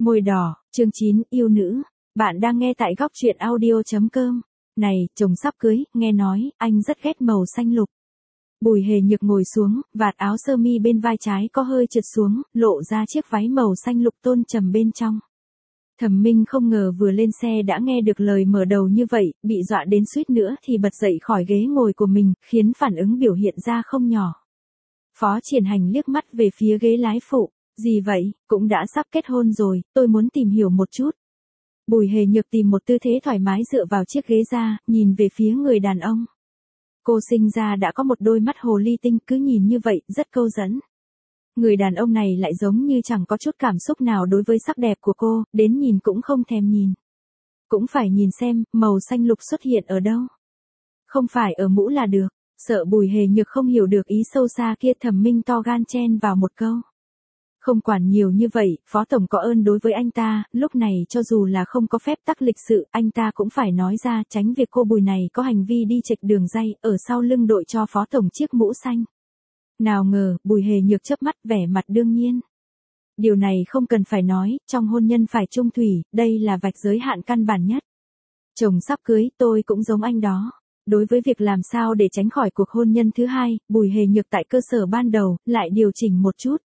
Môi đỏ, chương 9, yêu nữ. Bạn đang nghe tại góc truyện audio.com. Này, chồng sắp cưới, nghe nói, anh rất ghét màu xanh lục. Bùi Hề Nhược ngồi xuống, vạt áo sơ mi bên vai trái có hơi trượt xuống, lộ ra chiếc váy màu xanh lục tôn trầm bên trong. Thẩm Minh không ngờ vừa lên xe đã nghe được lời mở đầu như vậy, bị dọa đến suýt nữa thì bật dậy khỏi ghế ngồi của mình, khiến phản ứng biểu hiện ra không nhỏ. Phó Triển Hành liếc mắt về phía ghế lái phụ. Gì vậy, cũng đã sắp kết hôn rồi, tôi muốn tìm hiểu một chút. Bùi Hề Nhược tìm một tư thế thoải mái dựa vào chiếc ghế ra, nhìn về phía người đàn ông. Cô sinh ra đã có một đôi mắt hồ ly tinh, cứ nhìn như vậy, rất câu dẫn. Người đàn ông này lại giống như chẳng có chút cảm xúc nào đối với sắc đẹp của cô, đến nhìn cũng không thèm nhìn. Cũng phải nhìn xem, màu xanh lục xuất hiện ở đâu. Không phải ở mũ là được. Sợ Bùi Hề Nhược không hiểu được ý sâu xa kia, Thẩm Minh to gan chen vào một câu. Không quản nhiều như vậy, Phó Tổng có ơn đối với anh ta, lúc này cho dù là không có phép tắc lịch sự, anh ta cũng phải nói ra, tránh việc cô Bùi này có hành vi đi chệch đường ray, ở sau lưng đội cho Phó Tổng chiếc mũ xanh. Nào ngờ, Bùi Hề Nhược chớp mắt vẻ mặt đương nhiên. Điều này không cần phải nói, trong hôn nhân phải chung thủy, đây là vạch giới hạn căn bản nhất. Chồng sắp cưới, tôi cũng giống anh đó. Đối với việc làm sao để tránh khỏi cuộc hôn nhân thứ hai, Bùi Hề Nhược tại cơ sở ban đầu, lại điều chỉnh một chút.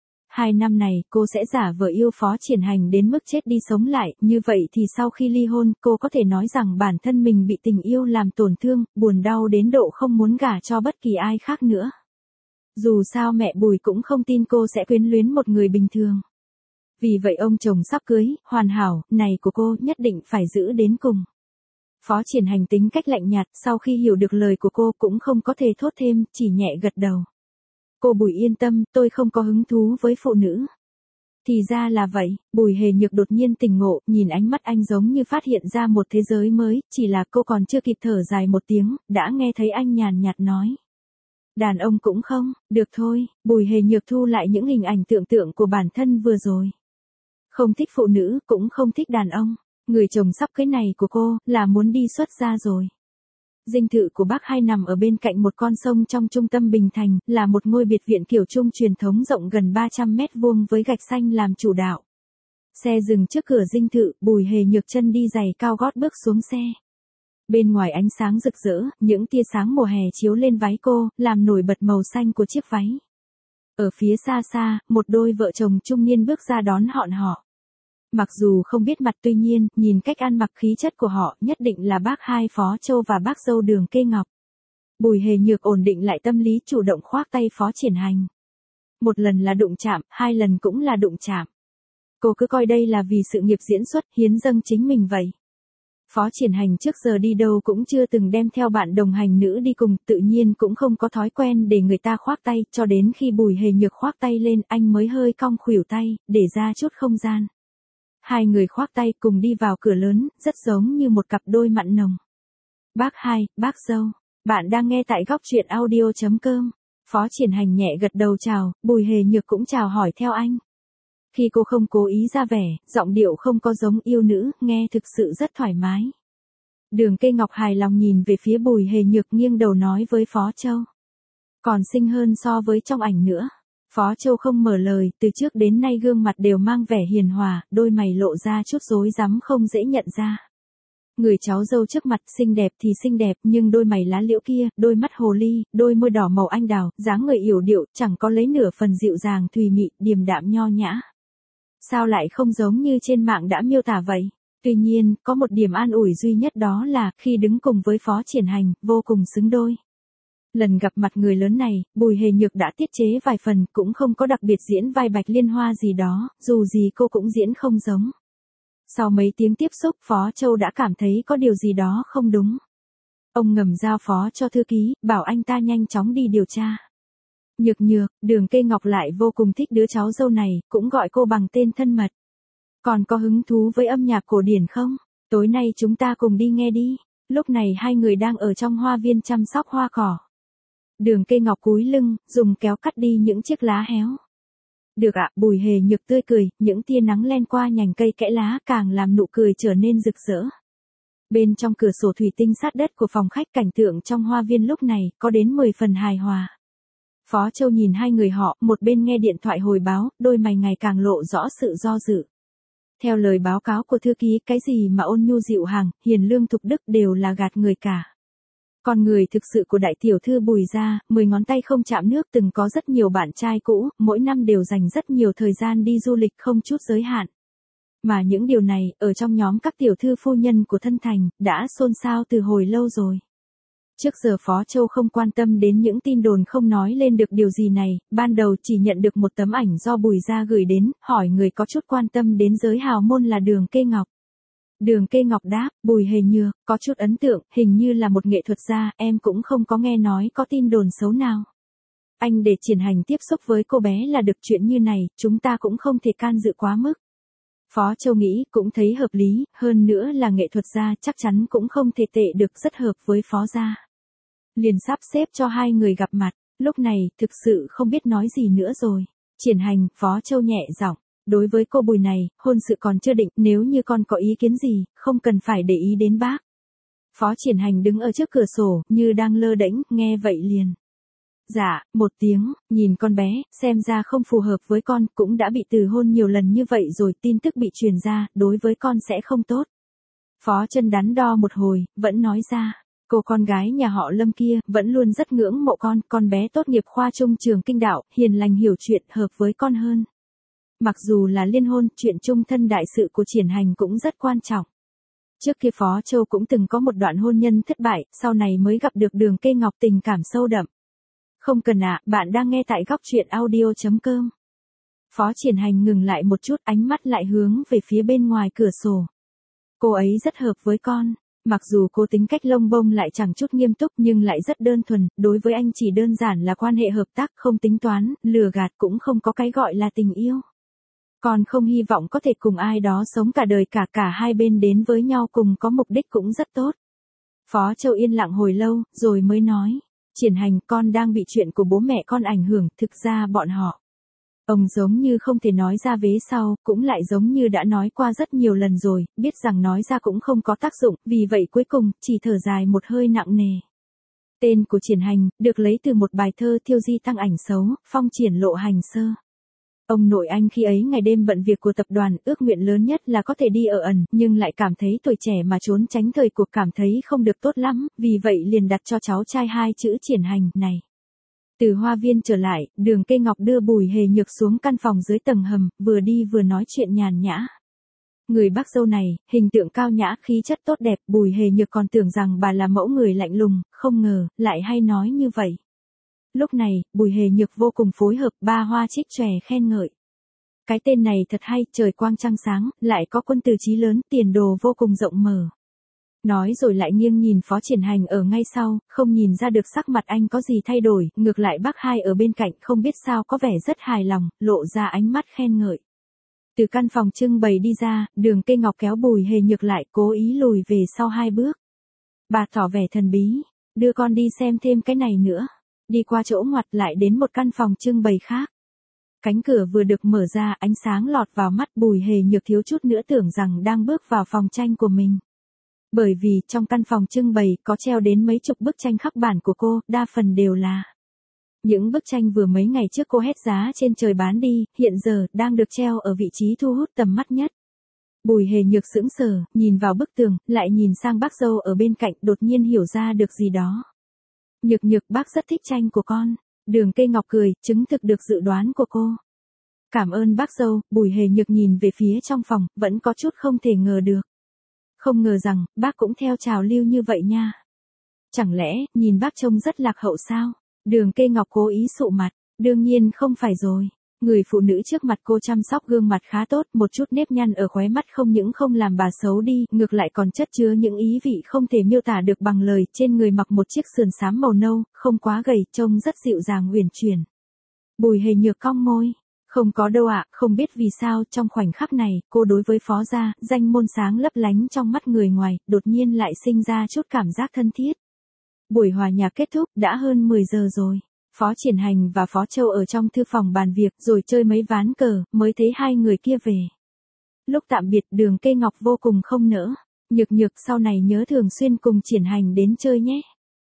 2 năm này, cô sẽ giả vờ yêu Phó Triển Hành đến mức chết đi sống lại, như vậy thì sau khi ly hôn, cô có thể nói rằng bản thân mình bị tình yêu làm tổn thương, buồn đau đến độ không muốn gả cho bất kỳ ai khác nữa. Dù sao mẹ Bùi cũng không tin cô sẽ quyến luyến một người bình thường. Vì vậy ông chồng sắp cưới, hoàn hảo, này của cô nhất định phải giữ đến cùng. Phó Triển Hành tính cách lạnh nhạt, sau khi hiểu được lời của cô cũng không có thể thốt thêm, chỉ nhẹ gật đầu. Cô Bùi yên tâm, tôi không có hứng thú với phụ nữ. Thì ra là vậy, Bùi Hề Nhược đột nhiên tỉnh ngộ, nhìn ánh mắt anh giống như phát hiện ra một thế giới mới, chỉ là cô còn chưa kịp thở dài một tiếng, đã nghe thấy anh nhàn nhạt nói. Đàn ông cũng không, được thôi, Bùi Hề Nhược thu lại những hình ảnh tưởng tượng của bản thân vừa rồi. Không thích phụ nữ, cũng không thích đàn ông. Người chồng sắp cưới này của cô, là muốn đi xuất gia rồi. Dinh thự của bác hai nằm ở bên cạnh một con sông trong trung tâm Bình Thành, là một ngôi biệt viện kiểu Trung truyền thống rộng gần 300 mét vuông với gạch xanh làm chủ đạo. Xe dừng trước cửa dinh thự, Bùi Hề Nhược chân đi giày cao gót bước xuống xe. Bên ngoài ánh sáng rực rỡ, những tia sáng mùa hè chiếu lên váy cô, làm nổi bật màu xanh của chiếc váy. Ở phía xa xa, một đôi vợ chồng trung niên bước ra đón họ. Mặc dù không biết mặt tuy nhiên, nhìn cách ăn mặc khí chất của họ, nhất định là bác hai Phó Châu và bác dâu Đường Kê Ngọc. Bùi Hề Nhược ổn định lại tâm lý, chủ động khoác tay Phó Triển Hành. Một lần là đụng chạm, 2 lần cũng là đụng chạm. Cô cứ coi đây là vì sự nghiệp diễn xuất, hiến dâng chính mình vậy. Phó Triển Hành trước giờ đi đâu cũng chưa từng đem theo bạn đồng hành nữ đi cùng, tự nhiên cũng không có thói quen để người ta khoác tay, cho đến khi Bùi Hề Nhược khoác tay lên, anh mới hơi cong khuỷu tay, để ra chút không gian. 2 người khoác tay cùng đi vào cửa lớn, rất giống như một cặp đôi mặn nồng. Bác hai, bác dâu, bạn đang nghe tại góc truyện audio.com. Phó Triển Hành nhẹ gật đầu chào, Bùi Hề Nhược cũng chào hỏi theo anh. Khi cô không cố ý ra vẻ, giọng điệu không có giống yêu nữ, nghe thực sự rất thoải mái. Đường Kê Ngọc hài lòng nhìn về phía Bùi Hề Nhược, nghiêng đầu nói với Phó Châu. Còn xinh hơn so với trong ảnh nữa. Phó Châu không mở lời, từ trước đến nay gương mặt đều mang vẻ hiền hòa, đôi mày lộ ra chút rối rắm không dễ nhận ra. Người cháu dâu trước mặt xinh đẹp thì xinh đẹp, nhưng đôi mày lá liễu kia, đôi mắt hồ ly, đôi môi đỏ màu anh đào, dáng người yểu điệu, chẳng có lấy nửa phần dịu dàng thùy mị, điềm đạm nho nhã. Sao lại không giống như trên mạng đã miêu tả vậy? Tuy nhiên, có một điểm an ủi duy nhất, đó là, khi đứng cùng với Phó Triển Hành, vô cùng xứng đôi. Lần gặp mặt người lớn này, Bùi Hề Nhược đã tiết chế vài phần, cũng không có đặc biệt diễn vai Bạch Liên Hoa gì đó, dù gì cô cũng diễn không giống. Sau mấy tiếng tiếp xúc, Phó Châu đã cảm thấy có điều gì đó không đúng. Ông ngầm giao phó cho thư ký, bảo anh ta nhanh chóng đi điều tra. Nhược, Đường Kê Ngọc lại vô cùng thích đứa cháu dâu này, cũng gọi cô bằng tên thân mật. Còn có hứng thú với âm nhạc cổ điển không? Tối nay chúng ta cùng đi nghe đi. Lúc này 2 người đang ở trong hoa viên chăm sóc hoa cỏ. Đường Kê Ngọc cúi lưng, dùng kéo cắt đi những chiếc lá héo. Được ạ, Bùi Hề Nhược tươi cười, những tia nắng len qua nhành cây kẽ lá càng làm nụ cười trở nên rực rỡ. Bên trong cửa sổ thủy tinh sát đất của phòng khách, cảnh tượng trong hoa viên lúc này có đến 10 phần hài hòa. Phó Châu nhìn 2 người họ, một bên nghe điện thoại hồi báo, đôi mày ngày càng lộ rõ sự do dự. Theo lời báo cáo của thư ký, cái gì mà ôn nhu dịu hàng, hiền lương thục đức đều là gạt người cả. Con người thực sự của đại tiểu thư Bùi gia, 10 ngón tay không chạm nước, từng có rất nhiều bạn trai cũ, mỗi năm đều dành rất nhiều thời gian đi du lịch không chút giới hạn. Mà những điều này, ở trong nhóm các tiểu thư phu nhân của thân thành, đã xôn xao từ hồi lâu rồi. Trước giờ Phó Châu không quan tâm đến những tin đồn không nói lên được điều gì này, ban đầu chỉ nhận được một tấm ảnh do Bùi gia gửi đến, hỏi người có chút quan tâm đến giới hào môn là Đường Kê Ngọc. Đường Kê Ngọc đáp, Bùi Hề Nhược, có chút ấn tượng, hình như là một nghệ thuật gia, em cũng không có nghe nói có tin đồn xấu nào. Anh để Triển Hành tiếp xúc với cô bé là được, chuyện như này, chúng ta cũng không thể can dự quá mức. Phó Châu nghĩ cũng thấy hợp lý, hơn nữa là nghệ thuật gia chắc chắn cũng không thể tệ được, rất hợp với Phó gia. Liền sắp xếp cho hai người gặp mặt, lúc này thực sự không biết nói gì nữa rồi. Triển Hành, Phó Châu nhẹ giọng, đối với cô Bùi này, hôn sự còn chưa định, nếu như con có ý kiến gì, không cần phải để ý đến bác. Phó Triển Hành đứng ở trước cửa sổ, như đang lơ đễnh, nghe vậy liền. Dạ, một tiếng, nhìn con bé, xem ra không phù hợp với con, cũng đã bị từ hôn nhiều lần như vậy rồi, tin tức bị truyền ra, đối với con sẽ không tốt. Phó Chân đắn đo một hồi, vẫn nói ra, cô con gái nhà họ Lâm kia, vẫn luôn rất ngưỡng mộ con bé tốt nghiệp khoa trung trường kinh đạo, hiền lành hiểu chuyện, hợp với con hơn. Mặc dù là liên hôn, chuyện chung thân đại sự của Triển Hành cũng rất quan trọng. Trước kia Phó Châu cũng từng có một đoạn hôn nhân thất bại, sau này mới gặp được Đường Kê Ngọc, tình cảm sâu đậm. Không cần ạ, bạn đang nghe tại góc truyện audio.com. Phó Triển Hành ngừng lại một chút, ánh mắt lại hướng về phía bên ngoài cửa sổ. Cô ấy rất hợp với con, mặc dù cô tính cách lông bông lại chẳng chút nghiêm túc nhưng lại rất đơn thuần, đối với anh chỉ đơn giản là quan hệ hợp tác, không tính toán, lừa gạt, cũng không có cái gọi là tình yêu. Con không hy vọng có thể cùng ai đó sống cả đời, cả hai bên đến với nhau cùng có mục đích cũng rất tốt. Phó Châu yên lặng hồi lâu, rồi mới nói. Triển Hành, con đang bị chuyện của bố mẹ con ảnh hưởng, thực ra bọn họ. Ông giống như không thể nói ra vế sau, cũng lại giống như đã nói qua rất nhiều lần rồi, biết rằng nói ra cũng không có tác dụng, vì vậy cuối cùng, chỉ thở dài một hơi nặng nề. Tên của Triển Hành, được lấy từ một bài thơ Thiêu Di Tăng Ảnh Xấu, phong triển lộ hành sơ. Ông nội anh khi ấy ngày đêm bận việc của tập đoàn, ước nguyện lớn nhất là có thể đi ở ẩn, nhưng lại cảm thấy tuổi trẻ mà trốn tránh thời cuộc, cảm thấy không được tốt lắm, vì vậy liền đặt cho cháu trai hai chữ Triển Hành này. Từ hoa viên trở lại, Đường Kê Ngọc đưa Bùi Hề Nhược xuống căn phòng dưới tầng hầm, vừa đi vừa nói chuyện nhàn nhã. Người bác dâu này, hình tượng cao nhã, khí chất tốt đẹp, Bùi Hề Nhược còn tưởng rằng bà là mẫu người lạnh lùng, không ngờ, lại hay nói như vậy. Lúc này, Bùi Hề Nhược vô cùng phối hợp, ba hoa trích chòe khen ngợi. Cái tên này thật hay, trời quang trăng sáng, lại có quân từ chí lớn, tiền đồ vô cùng rộng mở. Nói rồi lại nghiêng nhìn Phó Triển Hành ở ngay sau, không nhìn ra được sắc mặt anh có gì thay đổi, ngược lại bác hai ở bên cạnh không biết sao có vẻ rất hài lòng, lộ ra ánh mắt khen ngợi. Từ căn phòng trưng bày đi ra, Đường Kê Ngọc kéo Bùi Hề Nhược lại, cố ý lùi về sau 2 bước. Bà tỏ vẻ thần bí, đưa con đi xem thêm cái này nữa. Đi qua chỗ ngoặt lại đến một căn phòng trưng bày khác. Cánh cửa vừa được mở ra, ánh sáng lọt vào mắt, Bùi Hề Nhược thiếu chút nữa tưởng rằng đang bước vào phòng tranh của mình. Bởi vì trong căn phòng trưng bày có treo đến mấy chục bức tranh khắc bản của cô, đa phần đều là những bức tranh vừa mấy ngày trước cô hét giá trên trời bán đi, hiện giờ đang được treo ở vị trí thu hút tầm mắt nhất. Bùi Hề Nhược sững sờ, nhìn vào bức tường, lại nhìn sang bác dâu ở bên cạnh, đột nhiên hiểu ra được gì đó. Nhược Nhược, bác rất thích tranh của con. Đường Kê Ngọc cười, chứng thực được dự đoán của cô. Cảm ơn bác dâu. Bùi Hề Nhược nhìn về phía trong phòng, vẫn có chút không thể ngờ được. Không ngờ rằng, bác cũng theo trào lưu như vậy nha. Chẳng lẽ, nhìn bác trông rất lạc hậu sao? Đường Kê Ngọc cố ý sụ mặt. Đương nhiên không phải rồi. Người phụ nữ trước mặt cô chăm sóc gương mặt khá tốt, một chút nếp nhăn ở khóe mắt không những không làm bà xấu đi, ngược lại còn chất chứa những ý vị không thể miêu tả được bằng lời, trên người mặc một chiếc sườn xám màu nâu, không quá gầy, trông rất dịu dàng uyển chuyển. Bùi Hề Nhược cong môi, không có đâu ạ, không biết vì sao trong khoảnh khắc này, cô đối với Phó gia, danh môn sáng lấp lánh trong mắt người ngoài, đột nhiên lại sinh ra chút cảm giác thân thiết. Buổi hòa nhạc kết thúc, đã hơn 10 giờ rồi. Phó Triển Hành và Phó Châu ở trong thư phòng bàn việc rồi chơi mấy ván cờ, mới thấy hai người kia về. Lúc tạm biệt, Đường Kê Ngọc vô cùng không nỡ. Nhược Nhược, sau này nhớ thường xuyên cùng Triển Hành đến chơi nhé.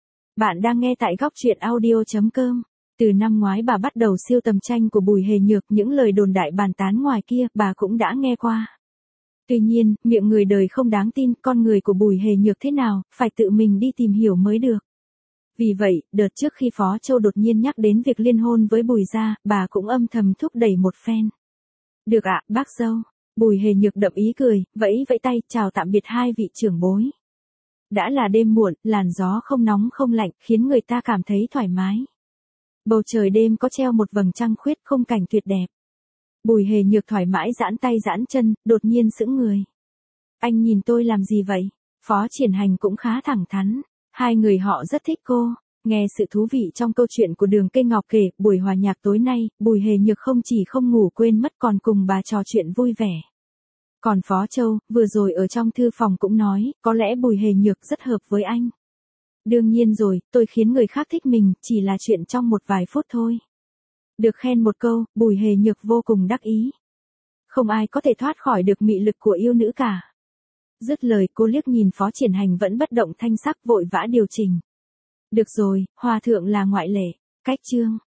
Bạn đang nghe tại góc truyện audio.com. Từ năm ngoái bà bắt đầu siêu tầm tranh của Bùi Hề Nhược, những lời đồn đại bàn tán ngoài kia, bà cũng đã nghe qua. Tuy nhiên, miệng người đời không đáng tin, con người của Bùi Hề Nhược thế nào, phải tự mình đi tìm hiểu mới được. Vì vậy, đợt trước khi Phó Châu đột nhiên nhắc đến việc liên hôn với Bùi gia, bà cũng âm thầm thúc đẩy một phen. Được ạ, bác dâu. Bùi Hề Nhược đậm ý cười, vẫy vẫy tay, chào tạm biệt hai vị trưởng bối. Đã là đêm muộn, làn gió không nóng không lạnh, khiến người ta cảm thấy thoải mái. Bầu trời đêm có treo một vầng trăng khuyết, khung cảnh tuyệt đẹp. Bùi Hề Nhược thoải mái giãn tay giãn chân, đột nhiên sững người. Anh nhìn tôi làm gì vậy? Phó Triển Hành cũng khá thẳng thắn. Hai người họ rất thích cô. Nghe sự thú vị trong câu chuyện của Đường Cây Ngọc kể, buổi hòa nhạc tối nay, Bùi Hề Nhược không chỉ không ngủ quên mất còn cùng bà trò chuyện vui vẻ. Còn Phó Châu, vừa rồi ở trong thư phòng cũng nói, có lẽ Bùi Hề Nhược rất hợp với anh. Đương nhiên rồi, tôi khiến người khác thích mình, chỉ là chuyện trong một vài phút thôi. Được khen một câu, Bùi Hề Nhược vô cùng đắc ý. Không ai có thể thoát khỏi được mị lực của yêu nữ cả. Dứt lời cô liếc nhìn Phó Triển Hành vẫn bất động thanh sắc vội vã điều chỉnh. Được rồi, hòa thượng là ngoại lệ. Cách chương.